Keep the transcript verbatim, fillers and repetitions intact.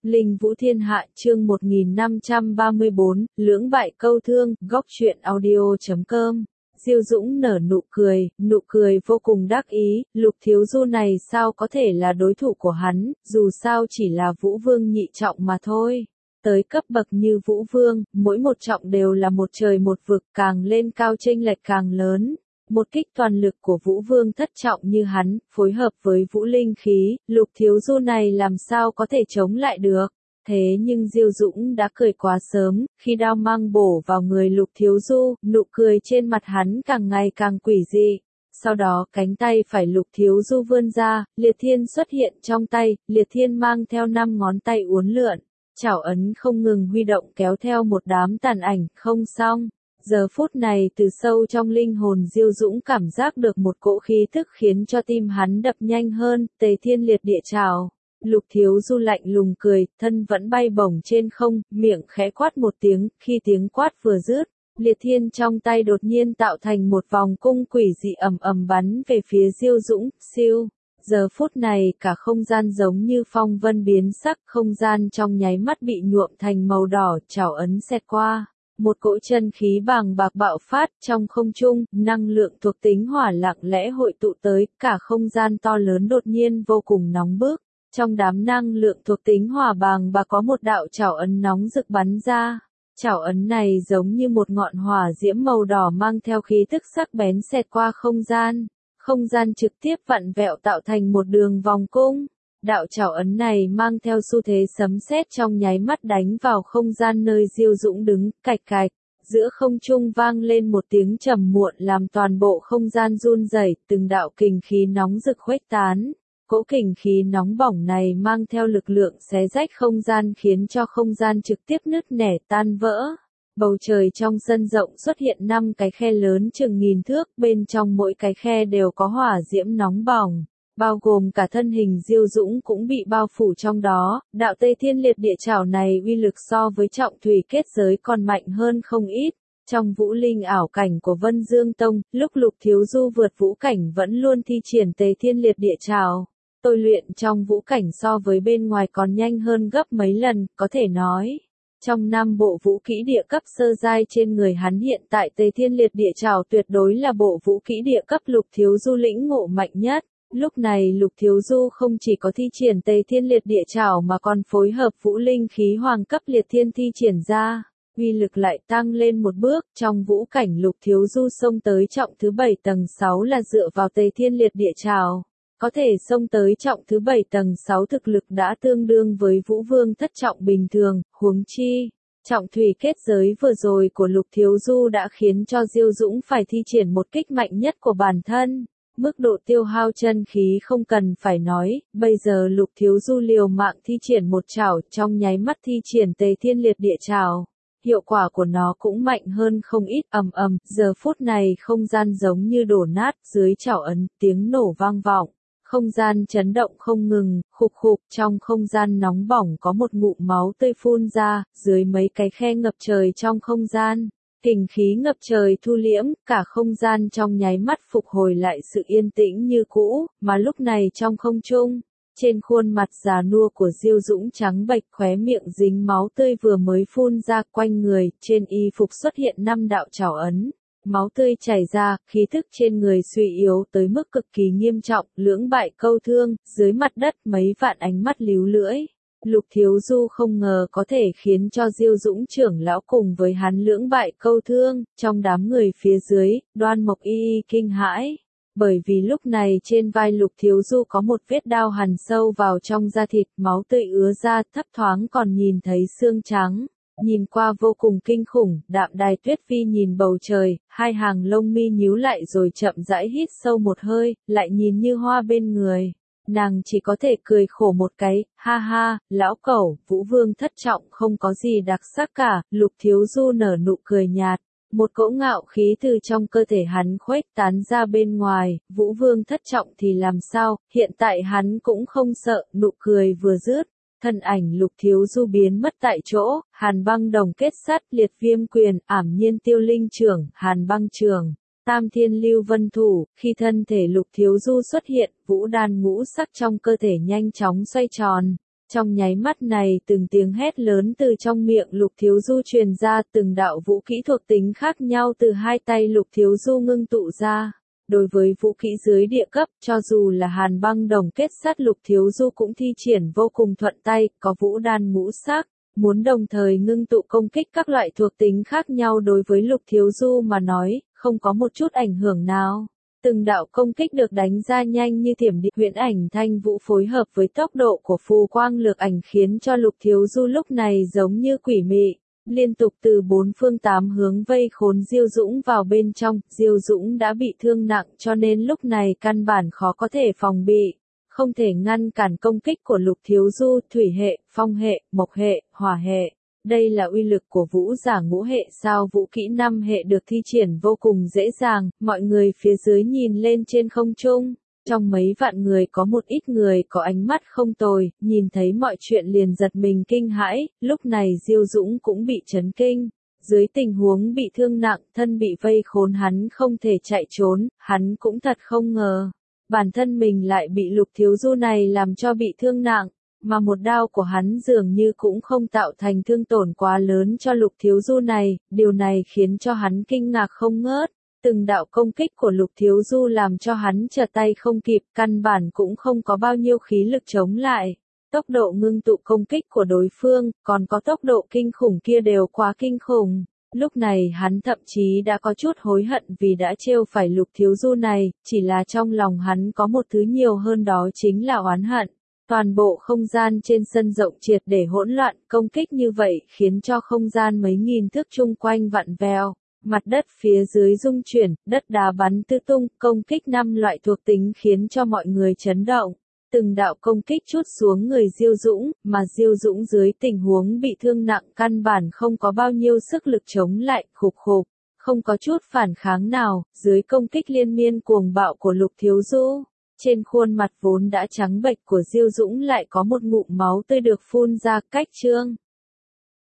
Linh Vũ Thiên Hạ chương một nghìn năm trăm ba mươi bốn, lưỡng bại câu thương, góc truyện audio chấm com. Diêu Dũng nở nụ cười, nụ cười vô cùng đắc ý, Lục Thiếu Du này sao có thể là đối thủ của hắn, dù sao chỉ là Vũ Vương nhị trọng mà thôi. Tới cấp bậc như Vũ Vương, mỗi một trọng đều là một trời một vực, càng lên cao chênh lệch càng lớn. Một kích toàn lực của Vũ Vương thất trọng như hắn, phối hợp với Vũ Linh khí, Lục Thiếu Du này làm sao có thể chống lại được. Thế nhưng Diêu Dũng đã cười quá sớm, khi đao mang bổ vào người Lục Thiếu Du, nụ cười trên mặt hắn càng ngày càng quỷ dị. Sau đó cánh tay phải Lục Thiếu Du vươn ra, Liệt Thiên xuất hiện trong tay, Liệt Thiên mang theo năm ngón tay uốn lượn. Chảo ấn không ngừng huy động kéo theo một đám tàn ảnh, không xong. Giờ phút này từ sâu trong linh hồn Diêu Dũng cảm giác được một cỗ khí thức khiến cho tim hắn đập nhanh hơn, Tề Thiên Liệt Địa Trảo. Lục Thiếu Du lạnh lùng cười, thân vẫn bay bổng trên không, miệng khẽ quát một tiếng, khi tiếng quát vừa dứt, Liệt Thiên trong tay đột nhiên tạo thành một vòng cung quỷ dị ầm ầm bắn về phía Diêu Dũng, siêu. Giờ phút này cả không gian giống như phong vân biến sắc, không gian trong nháy mắt bị nhuộm thành màu đỏ, chảo ấn xẹt qua. Một cỗ chân khí bàng bạc bạo phát trong không trung, năng lượng thuộc tính hỏa lặng lẽ hội tụ tới, cả không gian to lớn đột nhiên vô cùng nóng bức. Trong đám năng lượng thuộc tính hỏa bàng bạc có một đạo chảo ấn nóng rực bắn ra. Chảo ấn này giống như một ngọn hỏa diễm màu đỏ mang theo khí tức sắc bén xẹt qua không gian. Không gian trực tiếp vặn vẹo tạo thành một đường vòng cung. Đạo chảo ấn này mang theo xu thế sấm sét trong nháy mắt đánh vào không gian nơi Diêu Dũng đứng, cạch cạch. Giữa không trung vang lên một tiếng trầm muộn làm toàn bộ không gian run rẩy, từng đạo kình khí nóng rực khuếch tán. Cỗ kình khí nóng bỏng này mang theo lực lượng xé rách không gian khiến cho không gian trực tiếp nứt nẻ tan vỡ. Bầu trời trong sân rộng xuất hiện năm cái khe lớn chừng nghìn thước, bên trong mỗi cái khe đều có hỏa diễm nóng bỏng. Bao gồm cả thân hình Diêu Dũng cũng bị bao phủ trong đó, đạo Tây Thiên Liệt Địa Trảo này uy lực so với trọng thủy kết giới còn mạnh hơn không ít. Trong vũ linh ảo cảnh của Vân Dương Tông, lúc Lục Thiếu Du vượt vũ cảnh vẫn luôn thi triển Tây Thiên Liệt Địa Trảo. Tôi luyện trong vũ cảnh so với bên ngoài còn nhanh hơn gấp mấy lần, có thể nói. Trong năm bộ vũ kỹ địa cấp sơ giai trên người hắn hiện tại Tây Thiên Liệt Địa Trảo tuyệt đối là bộ vũ kỹ địa cấp Lục Thiếu Du lĩnh ngộ mạnh nhất. Lúc này Lục Thiếu Du không chỉ có thi triển Tây Thiên Liệt Địa Trảo mà còn phối hợp vũ linh khí hoàng cấp Liệt Thiên thi triển ra, uy lực lại tăng lên một bước. Trong vũ cảnh Lục Thiếu Du xông tới trọng thứ bảy tầng sáu là dựa vào Tây Thiên Liệt Địa Trảo, có thể xông tới trọng thứ bảy tầng sáu thực lực đã tương đương với Vũ Vương thất trọng bình thường, huống chi. Trọng thủy kết giới vừa rồi của Lục Thiếu Du đã khiến cho Diêu Dũng phải thi triển một kích mạnh nhất của bản thân. Mức độ tiêu hao chân khí không cần phải nói, bây giờ Lục Thiếu Du liều mạng thi triển một chảo trong nháy mắt thi triển Tề Thiên Liệt Địa Trảo. Hiệu quả của nó cũng mạnh hơn không ít, ầm ầm, giờ phút này không gian giống như đổ nát, dưới chảo ấn, tiếng nổ vang vọng. Không gian chấn động không ngừng, khục khục, trong không gian nóng bỏng có một ngụm máu tươi phun ra, dưới mấy cái khe ngập trời trong không gian. Kình khí ngập trời thu liễm, cả không gian trong nháy mắt phục hồi lại sự yên tĩnh như cũ, mà lúc này trong không trung, trên khuôn mặt già nua của Diêu Dũng trắng bệch, khóe miệng dính máu tươi vừa mới phun ra, quanh người, trên y phục xuất hiện năm đạo chảo ấn. Máu tươi chảy ra, khí thức trên người suy yếu tới mức cực kỳ nghiêm trọng, lưỡng bại câu thương, dưới mặt đất mấy vạn ánh mắt líu lưỡi. Lục Thiếu Du không ngờ có thể khiến cho Diêu Dũng trưởng lão cùng với hắn lưỡng bại câu thương, trong đám người phía dưới, Đoan Mộc Y Y kinh hãi. Bởi vì lúc này trên vai Lục Thiếu Du có một vết đao hằn sâu vào trong da thịt, máu tươi ứa ra, thấp thoáng còn nhìn thấy xương trắng. Nhìn qua vô cùng kinh khủng, Đạm Đài Tuyết Phi nhìn bầu trời, hai hàng lông mi nhíu lại rồi chậm rãi hít sâu một hơi, lại nhìn Như Hoa bên người. Nàng chỉ có thể cười khổ một cái, ha ha, lão cẩu, Vũ Vương thất trọng không có gì đặc sắc cả. Lục Thiếu Du nở nụ cười nhạt, một cỗ ngạo khí từ trong cơ thể hắn khuếch tán ra bên ngoài. Vũ Vương thất trọng thì làm sao, hiện tại hắn cũng không sợ. Nụ cười vừa dứt, thân ảnh Lục Thiếu Du biến mất tại chỗ. Hàn Băng Đồng kết sắt, Liệt Viêm quyền, Ảm Nhiên Tiêu Linh trưởng, Hàn Băng trường, Tam Thiên Lưu Vân thủ. Khi thân thể Lục Thiếu Du xuất hiện, vũ đan ngũ sắc trong cơ thể nhanh chóng xoay tròn. Trong nháy mắt này từng tiếng hét lớn từ trong miệng Lục Thiếu Du truyền ra, từng đạo vũ kỹ thuộc tính khác nhau từ hai tay Lục Thiếu Du ngưng tụ ra. Đối với vũ kỹ dưới địa cấp, cho dù là hàn băng đồng kết sắt Lục Thiếu Du cũng thi triển vô cùng thuận tay, có vũ đan ngũ sắc. Muốn đồng thời ngưng tụ công kích các loại thuộc tính khác nhau đối với Lục Thiếu Du mà nói, không có một chút ảnh hưởng nào. Từng đạo công kích được đánh ra nhanh như thiểm điện, huyễn ảnh thanh vũ phối hợp với tốc độ của phù quang lược ảnh khiến cho Lục Thiếu Du lúc này giống như quỷ mị, liên tục từ bốn phương tám hướng vây khốn Diêu Dũng vào bên trong. Diêu Dũng đã bị thương nặng cho nên lúc này căn bản khó có thể phòng bị, không thể ngăn cản công kích của Lục Thiếu Du. Thủy hệ, phong hệ, mộc hệ, hỏa hệ. Đây là uy lực của vũ giả ngũ hệ sao? Vũ kỹ năm hệ được thi triển vô cùng dễ dàng, mọi người phía dưới nhìn lên trên không trung. Trong mấy vạn người có một ít người có ánh mắt không tồi, nhìn thấy mọi chuyện liền giật mình kinh hãi, lúc này Diêu Dũng cũng bị chấn kinh. Dưới tình huống bị thương nặng, thân bị vây khốn hắn không thể chạy trốn, hắn cũng thật không ngờ. Bản thân mình lại bị Lục Thiếu Du này làm cho bị thương nặng. Mà một đao của hắn dường như cũng không tạo thành thương tổn quá lớn cho Lục Thiếu Du này, điều này khiến cho hắn kinh ngạc không ngớt. Từng đạo công kích của Lục Thiếu Du làm cho hắn trở tay không kịp, căn bản cũng không có bao nhiêu khí lực chống lại. Tốc độ ngưng tụ công kích của đối phương, còn có tốc độ kinh khủng kia đều quá kinh khủng. Lúc này hắn thậm chí đã có chút hối hận vì đã trêu phải Lục Thiếu Du này, chỉ là trong lòng hắn có một thứ nhiều hơn đó chính là oán hận. Toàn bộ không gian trên sân rộng triệt để hỗn loạn, công kích như vậy khiến cho không gian mấy nghìn thước chung quanh vặn vẹo, mặt đất phía dưới rung chuyển, đất đá bắn tứ tung, công kích năm loại thuộc tính khiến cho mọi người chấn động. Từng đạo công kích trút xuống người Diêu Dũng, mà Diêu Dũng dưới tình huống bị thương nặng căn bản không có bao nhiêu sức lực chống lại, khục khục, không có chút phản kháng nào, dưới công kích liên miên cuồng bạo của Lục Thiếu Du. Trên khuôn mặt vốn đã trắng bệch của Diêu Dũng lại có một ngụm máu tươi được phun ra. Cách chương